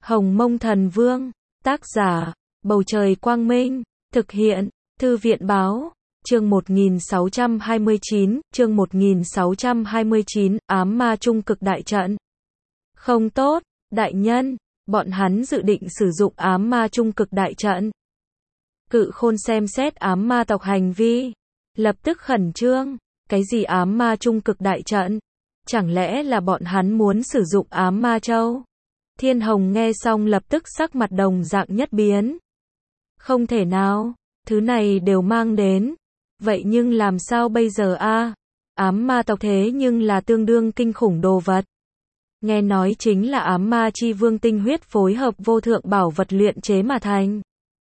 Hồng Mông Thần Vương, tác giả, Bầu Trời Quang Minh, thực hiện, Thư viện Báo, chương 1629, ám ma trung cực đại trận. Không tốt, đại nhân, bọn hắn dự định sử dụng ám ma trung cực đại trận. Cự Khôn xem xét ám ma tộc hành vi, lập tức khẩn trương, cái gì ám ma trung cực đại trận? Chẳng lẽ là bọn hắn muốn sử dụng ám ma châu? Thiên Hồng nghe xong lập tức sắc mặt đồng dạng nhất biến. Không thể nào, thứ này đều mang đến. Vậy nhưng làm sao bây giờ a? Ám ma tộc thế nhưng là tương đương kinh khủng đồ vật. Nghe nói chính là ám ma chi vương tinh huyết phối hợp vô thượng bảo vật luyện chế mà thành.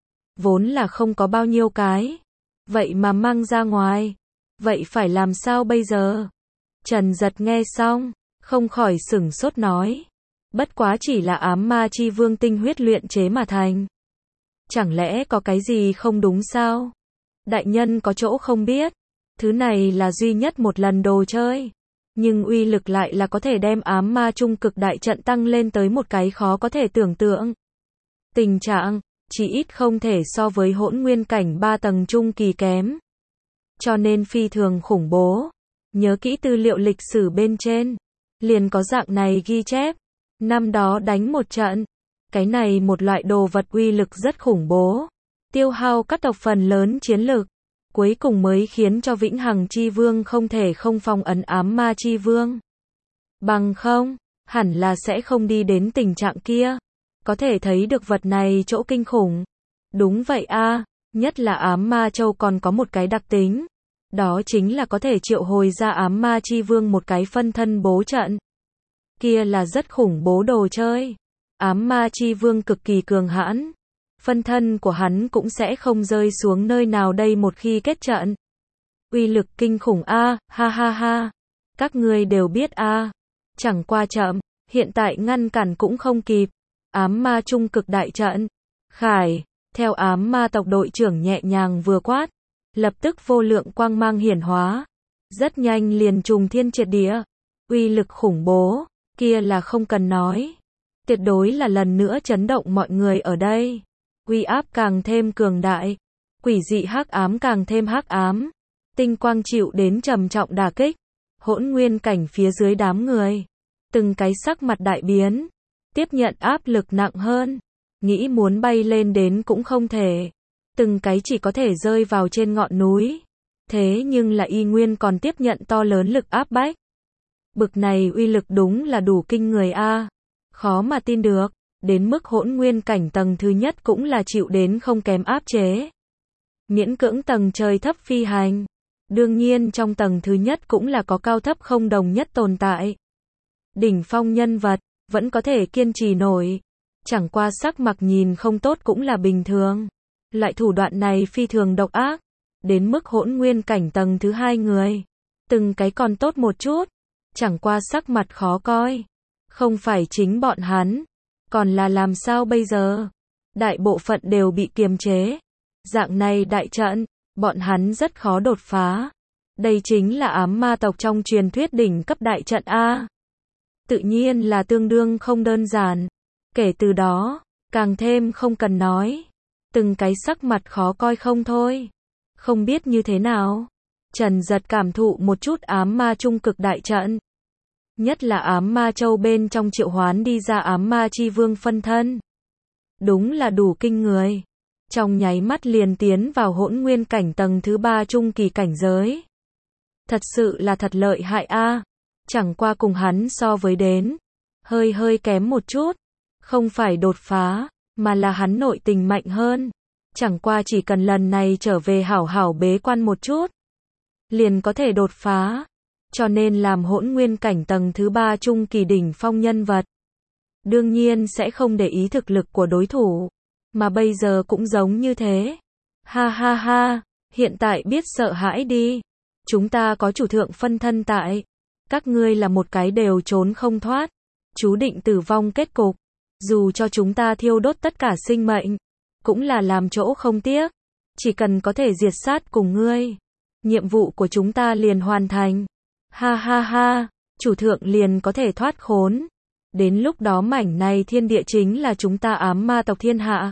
Vốn là không có bao nhiêu cái. Vậy mà mang ra ngoài. Vậy phải làm sao bây giờ? Trần Giật nghe xong, không khỏi sửng sốt nói. Bất quá chỉ là ám ma chi vương tinh huyết luyện chế mà thành. Chẳng lẽ có cái gì không đúng sao? Đại nhân có chỗ không biết. Thứ này là duy nhất một lần đồ chơi. Nhưng uy lực lại là có thể đem ám ma trung cực đại trận tăng lên tới một cái khó có thể tưởng tượng. Tình trạng, chỉ ít không thể so với hỗn nguyên cảnh 3 tầng trung kỳ kém. Cho nên phi thường khủng bố. Nhớ kỹ tư liệu lịch sử bên trên. Liền có dạng này ghi chép. Năm đó đánh một trận. Cái này một loại đồ vật uy lực rất khủng bố. Tiêu hao các tộc phần lớn chiến lực. Cuối cùng mới khiến cho Vĩnh Hằng Chi Vương không thể không phong ấn ám ma Chi Vương. Bằng không, hẳn là sẽ không đi đến tình trạng kia. Có thể thấy được vật này chỗ kinh khủng. Đúng vậy a, nhất là ám ma châu còn có một cái đặc tính. Đó chính là có thể triệu hồi ra ám ma Chi Vương một cái phân thân bố trận. Kia là rất khủng bố đồ chơi. Ám ma Chi Vương cực kỳ cường hãn. Phân thân của hắn cũng sẽ không rơi xuống nơi nào đây một khi kết trận. Uy lực kinh khủng a, ha ha ha. Các ngươi đều biết a. Chẳng qua chậm, hiện tại ngăn cản cũng không kịp. Ám ma trung cực đại trận. Khải, theo ám ma tộc đội trưởng nhẹ nhàng vừa quát. Lập tức vô lượng quang mang hiển hóa. Rất nhanh liền trùng thiên triệt địa. Uy lực khủng bố, kia là không cần nói. Tuyệt đối là lần nữa chấn động mọi người ở đây. Uy áp càng thêm cường đại. Quỷ dị hắc ám càng thêm hắc ám. Tinh quang chịu đến trầm trọng đả kích. Hỗn nguyên cảnh phía dưới đám người. Từng cái sắc mặt đại biến. Tiếp nhận áp lực nặng hơn. Nghĩ muốn bay lên đến cũng không thể. Từng cái chỉ có thể rơi vào trên ngọn núi. Thế nhưng là y nguyên còn tiếp nhận to lớn lực áp bách. Bực này uy lực đúng là đủ kinh người a. Khó mà tin được. Đến mức hỗn nguyên cảnh tầng thứ nhất cũng là chịu đến không kém áp chế. Miễn cưỡng tầng trời thấp phi hành. Đương nhiên trong tầng thứ nhất cũng là có cao thấp không đồng nhất tồn tại. Đỉnh phong nhân vật, vẫn có thể kiên trì nổi. Chẳng qua sắc mặt nhìn không tốt cũng là bình thường. Loại thủ đoạn này phi thường độc ác. Đến mức hỗn nguyên cảnh tầng thứ hai người. Từng cái còn tốt một chút. Chẳng qua sắc mặt khó coi. Không phải chính bọn hắn. Còn là làm sao bây giờ? Đại bộ phận đều bị kiềm chế. Dạng này đại trận, bọn hắn rất khó đột phá. Đây chính là ám ma tộc trong truyền thuyết đỉnh cấp đại trận A. Tự nhiên là tương đương không đơn giản. Kể từ đó, càng thêm không cần nói. Từng cái sắc mặt khó coi không thôi. Không biết như thế nào. Trần Giật cảm thụ một chút ám ma trung cực đại trận. Nhất là ám ma châu bên trong triệu hoán đi ra ám ma chi vương phân thân. Đúng là đủ kinh người. Trong nháy mắt liền tiến vào hỗn nguyên cảnh tầng thứ 3 trung kỳ cảnh giới. Thật sự là thật lợi hại a. Chẳng qua cùng hắn so với đến. Hơi kém một chút. Không phải đột phá, mà là hắn nội tình mạnh hơn. Chẳng qua chỉ cần lần này trở về hảo hảo bế quan một chút. Liền có thể đột phá. Cho nên làm hỗn nguyên cảnh tầng thứ 3 trung kỳ đỉnh phong nhân vật. Đương nhiên sẽ không để ý thực lực của đối thủ. Mà bây giờ cũng giống như thế. Ha ha ha, hiện tại biết sợ hãi đi. Chúng ta có chủ thượng phân thân tại. Các ngươi là một cái đều trốn không thoát. Chú định tử vong kết cục. Dù cho chúng ta thiêu đốt tất cả sinh mệnh. Cũng là làm chỗ không tiếc. Chỉ cần có thể diệt sát cùng ngươi. Nhiệm vụ của chúng ta liền hoàn thành. Ha ha ha, chủ thượng liền có thể thoát khốn. Đến lúc đó mảnh này thiên địa chính là chúng ta ám ma tộc thiên hạ.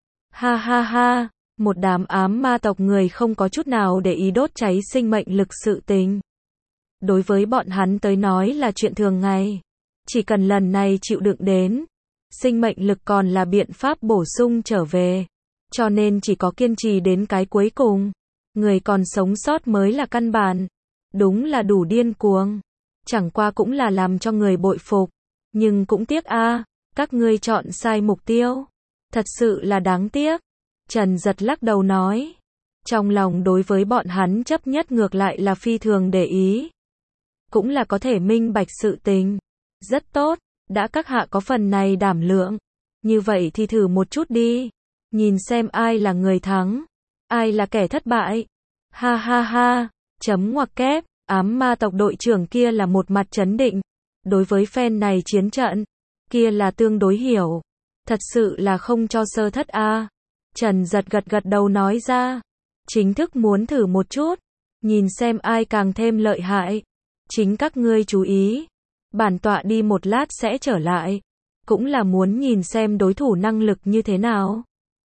Ha ha ha, một đám ám ma tộc người không có chút nào để ý đốt cháy sinh mệnh lực sự tình. Đối với bọn hắn tới nói là chuyện thường ngày. Chỉ cần lần này chịu đựng đến, sinh mệnh lực còn là biện pháp bổ sung trở về. Cho nên chỉ có kiên trì đến cái cuối cùng. Người còn sống sót mới là căn bản. Đúng là đủ điên cuồng. Chẳng qua cũng là làm cho người bội phục. Nhưng cũng tiếc a, các ngươi chọn sai mục tiêu. Thật sự là đáng tiếc. Trần Giật lắc đầu nói. Trong lòng đối với bọn hắn chấp nhất ngược lại là phi thường để ý. Cũng là có thể minh bạch sự tình. Rất tốt, đã các hạ có phần này đảm lượng. Như vậy thì thử một chút đi. Nhìn xem ai là người thắng, ai là kẻ thất bại. Ha ha ha, chấm ngoặc kép, ám ma tộc đội trưởng kia là một mặt trấn định. Đối với phen này chiến trận, kia là tương đối hiểu. Thật sự là không cho sơ thất a. Trần Giật gật gật đầu nói ra. Chính thức muốn thử một chút. Nhìn xem ai càng thêm lợi hại. Chính các ngươi chú ý. Bản tọa đi một lát sẽ trở lại. Cũng là muốn nhìn xem đối thủ năng lực như thế nào.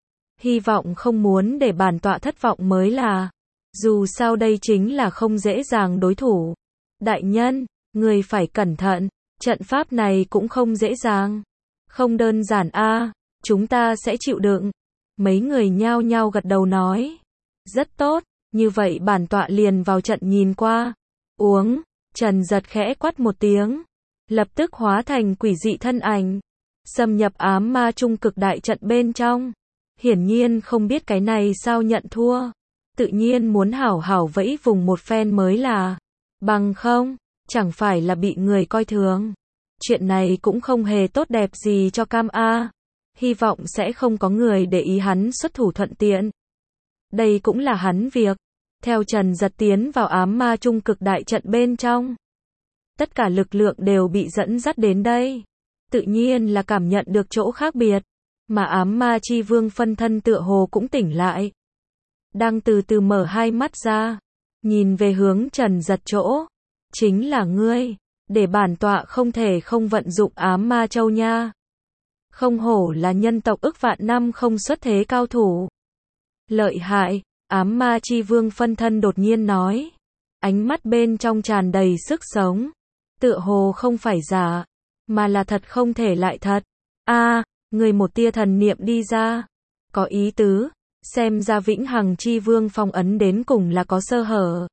Hy vọng không muốn để bản tọa thất vọng mới là. Dù sao đây chính là không dễ dàng đối thủ. Đại nhân, người phải cẩn thận. Trận pháp này cũng không dễ dàng. Không đơn giản a, chúng ta sẽ chịu đựng. Mấy người nhao nhao gật đầu nói. Rất tốt, như vậy bản tọa liền vào trận nhìn qua. Uống, Trần Giật khẽ quát một tiếng. Lập tức hóa thành quỷ dị thân ảnh. Xâm nhập ám ma trung cực đại trận bên trong. Hiển nhiên không biết cái này sao nhận thua. Tự nhiên muốn hảo hảo vẫy vùng một phen mới là. Bằng không, chẳng phải là bị người coi thường. Chuyện này cũng không hề tốt đẹp gì cho Cam A. Hy vọng sẽ không có người để ý hắn xuất thủ thuận tiện. Đây cũng là hắn việc. Theo Trần Giật tiến vào ám ma trung cực đại trận bên trong. Tất cả lực lượng đều bị dẫn dắt đến đây. Tự nhiên là cảm nhận được chỗ khác biệt. Mà ám ma chi vương phân thân tựa hồ cũng tỉnh lại. Đang từ từ mở hai mắt ra. Nhìn về hướng Trần Giật chỗ. Chính là ngươi. Để bản tọa không thể không vận dụng ám ma châu nha. Không hổ là nhân tộc ức vạn năm không xuất thế cao thủ. Lợi hại, ám ma chi vương phân thân đột nhiên nói. Ánh mắt bên trong tràn đầy sức sống. Tựa hồ không phải giả, mà là thật không thể lại thật. A, người một tia thần niệm đi ra. Có ý tứ, xem ra vĩnh hằng chi vương phong ấn đến cùng là có sơ hở.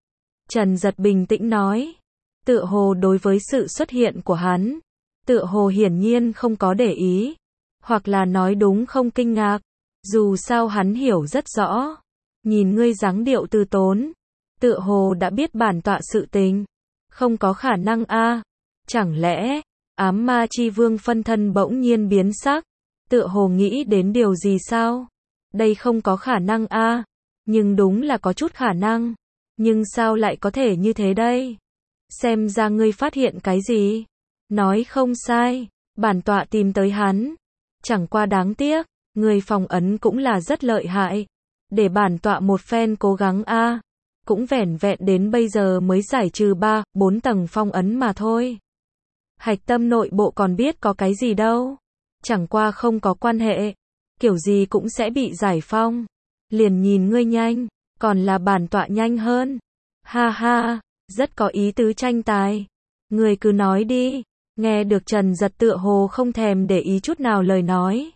Trần Giật bình tĩnh nói. Tựa hồ đối với sự xuất hiện của hắn. Tựa hồ hiển nhiên không có để ý. Hoặc là nói đúng không kinh ngạc. Dù sao hắn hiểu rất rõ. Nhìn ngươi dáng điệu từ tốn. Tựa hồ đã biết bản tọa sự tình. Không có khả năng a. Chẳng lẽ, ám ma chi vương phân thân bỗng nhiên biến sắc. Tựa hồ nghĩ đến điều gì sao? Đây không có khả năng a. Nhưng đúng là có chút khả năng. Nhưng sao lại có thể như thế đây? Xem ra ngươi phát hiện cái gì? Nói không sai, bản tọa tìm tới hắn. Chẳng qua đáng tiếc, người phong ấn cũng là rất lợi hại. Để bản tọa một phen cố gắng a, cũng vẻn vẹn đến bây giờ mới giải trừ 3-4 tầng phong ấn mà thôi. Hạch tâm nội bộ còn biết có cái gì đâu. Chẳng qua không có quan hệ. Kiểu gì cũng sẽ bị giải phong. Liền nhìn ngươi nhanh, còn là bản tọa nhanh hơn. Ha ha, rất có ý tứ tranh tài. Ngươi cứ nói đi. Nghe được Trần Giật tựa hồ không thèm để ý chút nào lời nói.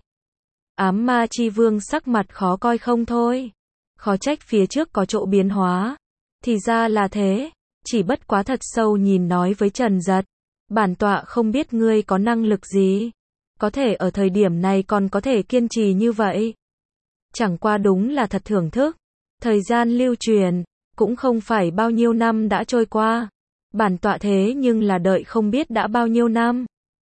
Ám ma chi vương sắc mặt khó coi không thôi. Khó trách phía trước có chỗ biến hóa. Thì ra là thế. Chỉ bất quá thật sâu nhìn nói với Trần Giật. Bản tọa không biết ngươi có năng lực gì. Có thể ở thời điểm này còn có thể kiên trì như vậy. Chẳng qua đúng là thật thưởng thức. Thời gian lưu truyền, cũng không phải bao nhiêu năm đã trôi qua. Bản tọa thế nhưng là đợi không biết đã bao nhiêu năm.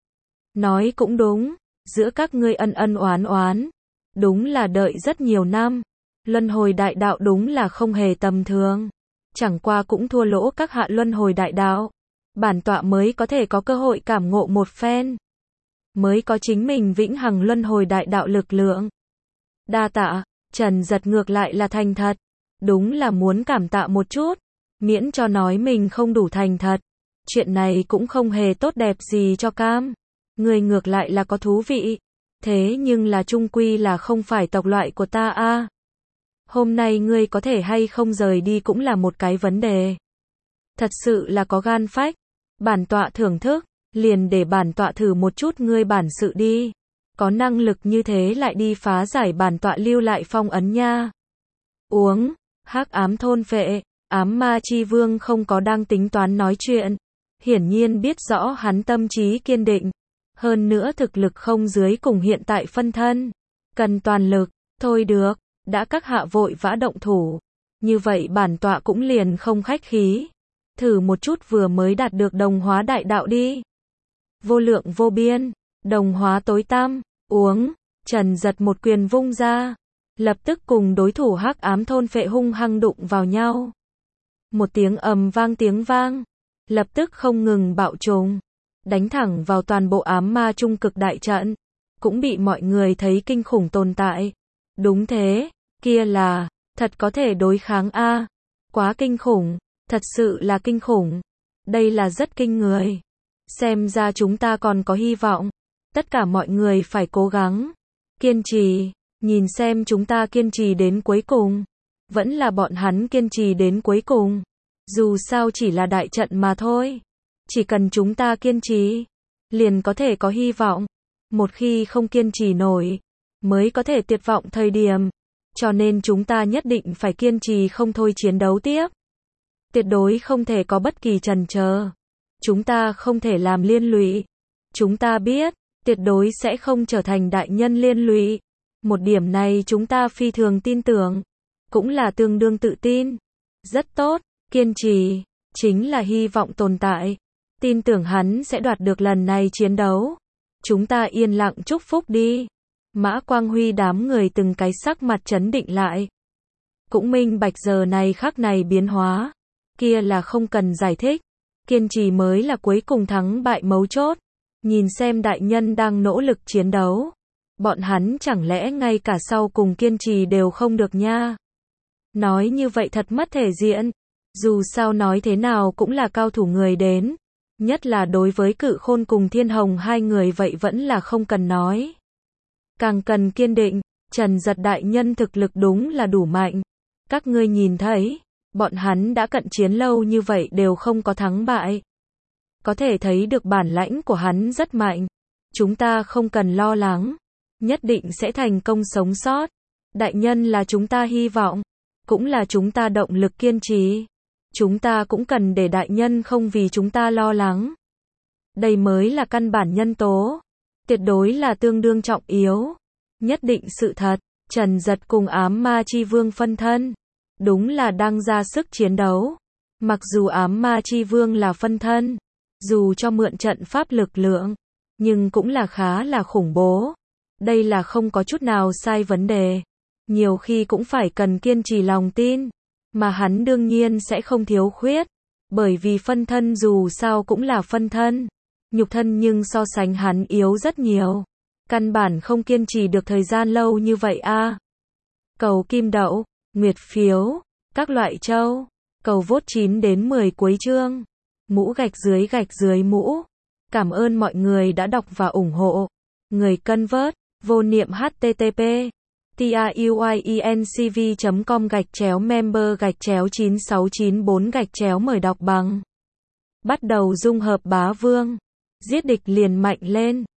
Nói cũng đúng, giữa các ngươi ân ân oán oán. Đúng là đợi rất nhiều năm. Luân hồi đại đạo đúng là không hề tầm thường. Chẳng qua cũng thua lỗ các hạ luân hồi đại đạo. Bản tọa mới có thể có cơ hội cảm ngộ một phen. Mới có chính mình vĩnh hằng luân hồi đại đạo lực lượng. Đa tạ, Trần Giật ngược lại là thành thật. Đúng là muốn cảm tạ một chút. Miễn cho nói mình không đủ thành thật. Chuyện này cũng không hề tốt đẹp gì cho Cam. Người ngược lại là có thú vị. Thế nhưng là chung quy là không phải tộc loại của ta a. Hôm nay ngươi có thể hay không rời đi cũng là một cái vấn đề. Thật sự là có gan phách. Bản tọa thưởng thức, liền để bản tọa thử một chút ngươi bản sự đi. Có năng lực như thế lại đi phá giải bản tọa lưu lại phong ấn nha. Uống, hắc ám thôn phệ, ám ma chi vương không có đang tính toán nói chuyện. Hiển nhiên biết rõ hắn tâm trí kiên định. Hơn nữa thực lực không dưới cùng hiện tại phân thân. Cần toàn lực, thôi được, đã các hạ vội vã động thủ. Như vậy bản tọa cũng liền không khách khí. Thử một chút vừa mới đạt được đồng hóa đại đạo đi. Vô lượng vô biên, đồng hóa tối tăm, uống, Trần Giật một quyền vung ra. Lập tức cùng đối thủ hắc ám thôn phệ hung hăng đụng vào nhau. Một tiếng ầm vang tiếng vang. Lập tức không ngừng bạo trùng. Đánh thẳng vào toàn bộ ám ma trung cực đại trận. Cũng bị mọi người thấy kinh khủng tồn tại. Đúng thế, kia là, thật có thể đối kháng a. Quá kinh khủng, thật sự là kinh khủng. Đây là rất kinh người. Xem ra chúng ta còn có hy vọng. Tất cả mọi người phải cố gắng. Kiên trì, nhìn xem chúng ta kiên trì đến cuối cùng. Vẫn là bọn hắn kiên trì đến cuối cùng. Dù sao chỉ là đại trận mà thôi. Chỉ cần chúng ta kiên trì, liền có thể có hy vọng. Một khi không kiên trì nổi, mới có thể tuyệt vọng thời điểm. Cho nên chúng ta nhất định phải kiên trì không thôi chiến đấu tiếp. Tuyệt đối không thể có bất kỳ chần chờ. Chúng ta không thể làm liên lụy. Chúng ta biết, tuyệt đối sẽ không trở thành đại nhân liên lụy. Một điểm này chúng ta phi thường tin tưởng. Cũng là tương đương tự tin. Rất tốt, kiên trì, chính là hy vọng tồn tại. Tin tưởng hắn sẽ đoạt được lần này chiến đấu. Chúng ta yên lặng chúc phúc đi. Mã Quang Huy đám người từng cái sắc mặt trấn định lại. Cũng minh bạch giờ này khắc này biến hóa. Kia là không cần giải thích. Kiên trì mới là cuối cùng thắng bại mấu chốt. Nhìn xem đại nhân đang nỗ lực chiến đấu. Bọn hắn chẳng lẽ ngay cả sau cùng kiên trì đều không được nha. Nói như vậy thật mất thể diện. Dù sao nói thế nào cũng là cao thủ người đến. Nhất là đối với Cự Khôn cùng Thiên Hồng hai người vậy vẫn là không cần nói. Càng cần kiên định, Trần Giật đại nhân thực lực đúng là đủ mạnh. Các ngươi nhìn thấy, bọn hắn đã cận chiến lâu như vậy đều không có thắng bại. Có thể thấy được bản lãnh của hắn rất mạnh. Chúng ta không cần lo lắng. Nhất định sẽ thành công sống sót. Đại nhân là chúng ta hy vọng. Cũng là chúng ta động lực kiên trì. Chúng ta cũng cần để đại nhân không vì chúng ta lo lắng. Đây mới là căn bản nhân tố. Tuyệt đối là tương đương trọng yếu. Nhất định sự thật, Trần Giật cùng ám ma chi vương phân thân. Đúng là đang ra sức chiến đấu. Mặc dù ám ma chi vương là phân thân. Dù cho mượn trận pháp lực lượng. Nhưng cũng là khá là khủng bố. Đây là không có chút nào sai vấn đề. Nhiều khi cũng phải cần kiên trì lòng tin. Mà hắn đương nhiên sẽ không thiếu khuyết. Bởi vì phân thân dù sao cũng là phân thân. Nhục thân nhưng so sánh hắn yếu rất nhiều. Căn bản không kiên trì được thời gian lâu như vậy a. Cầu kim đậu, nguyệt phiếu, các loại châu. Cầu vote 9 đến 10 cuối chương. Mũ gạch dưới mũ. Cảm ơn mọi người đã đọc và ủng hộ. Người cân vớt, vô niệm http tiuyenc.com/member/9694 mời đọc bằng. Bắt đầu dung hợp bá vương. Giết địch liền mạnh lên.